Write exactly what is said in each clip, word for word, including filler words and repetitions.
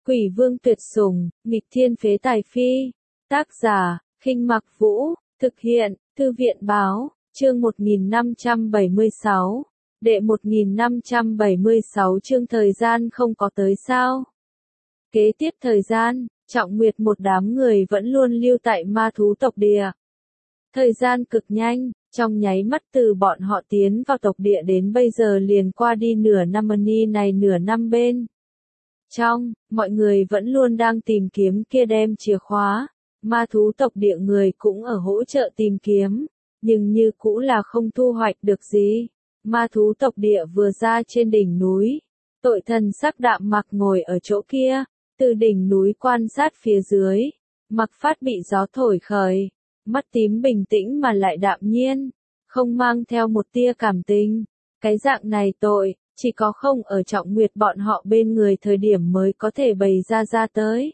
Quỷ vương tuyệt sủng, nghịch thiên phế tài phi. Tác giả, Khinh Mặc Vũ, thực hiện, Thư viện báo, chương một nghìn năm trăm bảy mươi sáu. Đệ một nghìn năm trăm bảy mươi sáu chương thời gian không có tới sao. Kế tiếp thời gian, Trọng Nguyệt một đám người vẫn luôn lưu tại ma thú tộc địa. Thời gian cực nhanh, trong nháy mắt từ bọn họ tiến vào tộc địa đến bây giờ liền qua đi nửa năm ni này nửa năm bên. Trong, mọi người vẫn luôn đang tìm kiếm kia đem chìa khóa, ma thú tộc địa người cũng ở hỗ trợ tìm kiếm, nhưng như cũ là không thu hoạch được gì. Ma thú tộc địa vừa ra trên đỉnh núi, tội thần sắc đạm mặc ngồi ở chỗ kia, từ đỉnh núi quan sát phía dưới, mặc phát bị gió thổi khởi, mắt tím bình tĩnh mà lại đạm nhiên, không mang theo một tia cảm tình. Cái dạng này tội, chỉ có không ở Trọng Nguyệt bọn họ bên người thời điểm mới có thể bày ra ra tới.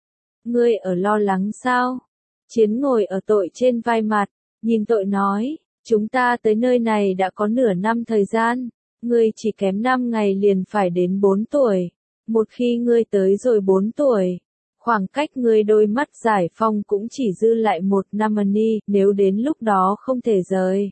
Ngươi ở lo lắng sao? Chiến ngồi ở tội trên vai mặt, nhìn tội nói, chúng ta tới nơi này đã có nửa năm thời gian, ngươi chỉ kém năm ngày liền phải đến bốn tuổi. Một khi ngươi tới rồi bốn tuổi, khoảng cách ngươi đôi mắt giải phong cũng chỉ dư lại một năm ni, nếu đến lúc đó không thể rời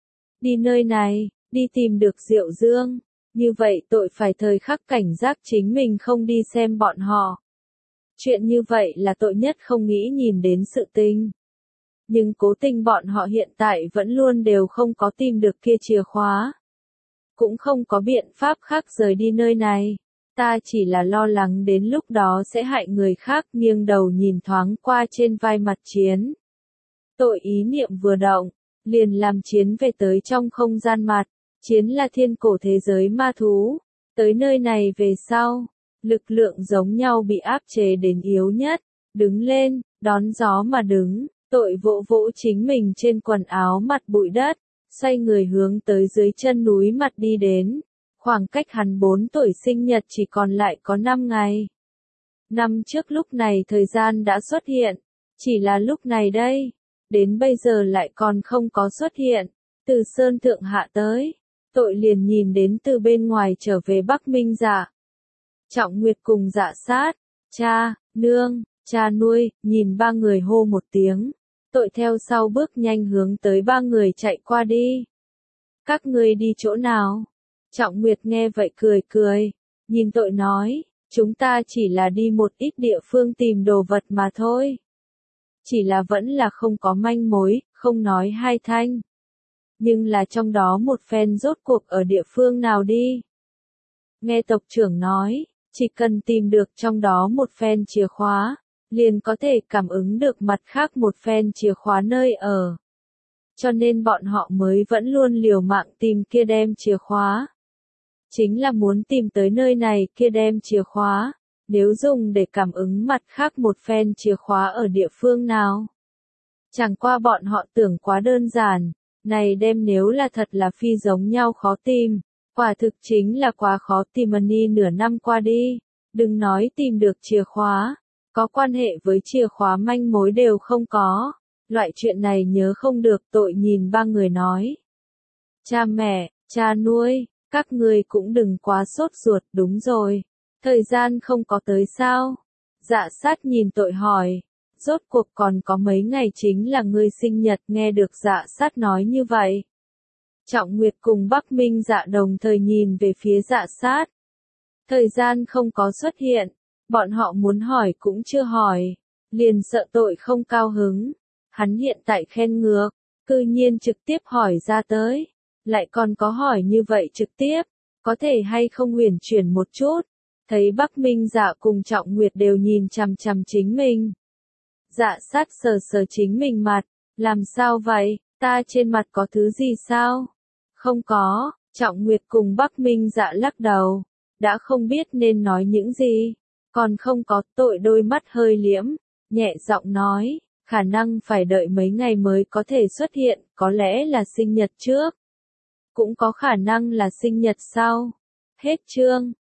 đi nơi này, đi tìm được Diệu Dương, như vậy tội phải thời khắc cảnh giác chính mình không đi xem bọn họ. Chuyện như vậy là tội nhất không nghĩ nhìn đến sự tình. Nhưng cố tình bọn họ hiện tại vẫn luôn đều không có tìm được kia chìa khóa. Cũng không có biện pháp khác rời đi nơi này. Ta chỉ là lo lắng đến lúc đó sẽ hại người khác, nghiêng đầu nhìn thoáng qua trên vai mặt Chiến. Tội ý niệm vừa động, liền làm Chiến về tới trong không gian mặt. Chiến là thiên cổ thế giới ma thú. Tới nơi này về sau, lực lượng giống nhau bị áp chế đến yếu nhất. Đứng lên, đón gió mà đứng, tội vỗ vỗ chính mình trên quần áo mặt bụi đất, xoay người hướng tới dưới chân núi mặt đi đến. Khoảng cách hắn bốn tuổi sinh nhật chỉ còn lại có năm ngày. Năm trước lúc này thời gian đã xuất hiện, chỉ là lúc này đây, đến bây giờ lại còn không có xuất hiện. Từ sơn thượng hạ tới, tội liền nhìn đến từ bên ngoài trở về Bắc Minh Dạ. Trọng Nguyệt cùng Dạ Sát, cha, nương, cha nuôi, nhìn ba người hô một tiếng, tội theo sau bước nhanh hướng tới ba người chạy qua đi. Các ngươi đi chỗ nào? Trọng Nguyệt nghe vậy cười cười, nhìn tội nói, chúng ta chỉ là đi một ít địa phương tìm đồ vật mà thôi. Chỉ là vẫn là không có manh mối, không nói hai thanh. Nhưng là trong đó một phen rốt cuộc ở địa phương nào đi. Nghe tộc trưởng nói, chỉ cần tìm được trong đó một phen chìa khóa, liền có thể cảm ứng được mặt khác một phen chìa khóa nơi ở. Cho nên bọn họ mới vẫn luôn liều mạng tìm kia đem chìa khóa. Chính là muốn tìm tới nơi này kia đem chìa khóa, nếu dùng để cảm ứng mặt khác một phen chìa khóa ở địa phương nào. Chẳng qua bọn họ tưởng quá đơn giản, này đem nếu là thật là phi giống nhau khó tìm, quả thực chính là quá khó tìm ni nửa năm qua đi, đừng nói tìm được chìa khóa, có quan hệ với chìa khóa manh mối đều không có, loại chuyện này nhớ không được. Tội nhìn ba người nói. Cha mẹ, cha nuôi, các ngươi cũng đừng quá sốt ruột, đúng rồi. Thời gian không có tới sao? Dạ Sát nhìn tội hỏi. Rốt cuộc còn có mấy ngày chính là ngươi sinh nhật, nghe được Dạ Sát nói như vậy. Trọng Nguyệt cùng Bắc Minh Dạ đồng thời nhìn về phía Dạ Sát. Thời gian không có xuất hiện, bọn họ muốn hỏi cũng chưa hỏi, liền sợ tội không cao hứng. Hắn hiện tại khen ngược, cư nhiên trực tiếp hỏi ra tới. Lại còn có hỏi như vậy trực tiếp, có thể hay không huyền chuyển một chút. Thấy Bắc Minh Dạ cùng Trọng Nguyệt đều nhìn chằm chằm chính mình. Dạ Sát sờ sờ chính mình mặt, làm sao vậy, ta trên mặt có thứ gì sao? Không có, Trọng Nguyệt cùng Bắc Minh Dạ lắc đầu, đã không biết nên nói những gì, còn không có. Tội đôi mắt hơi liễm, nhẹ giọng nói, khả năng phải đợi mấy ngày mới có thể xuất hiện, có lẽ là sinh nhật trước. Cũng có khả năng là sinh nhật sau. Hết chương.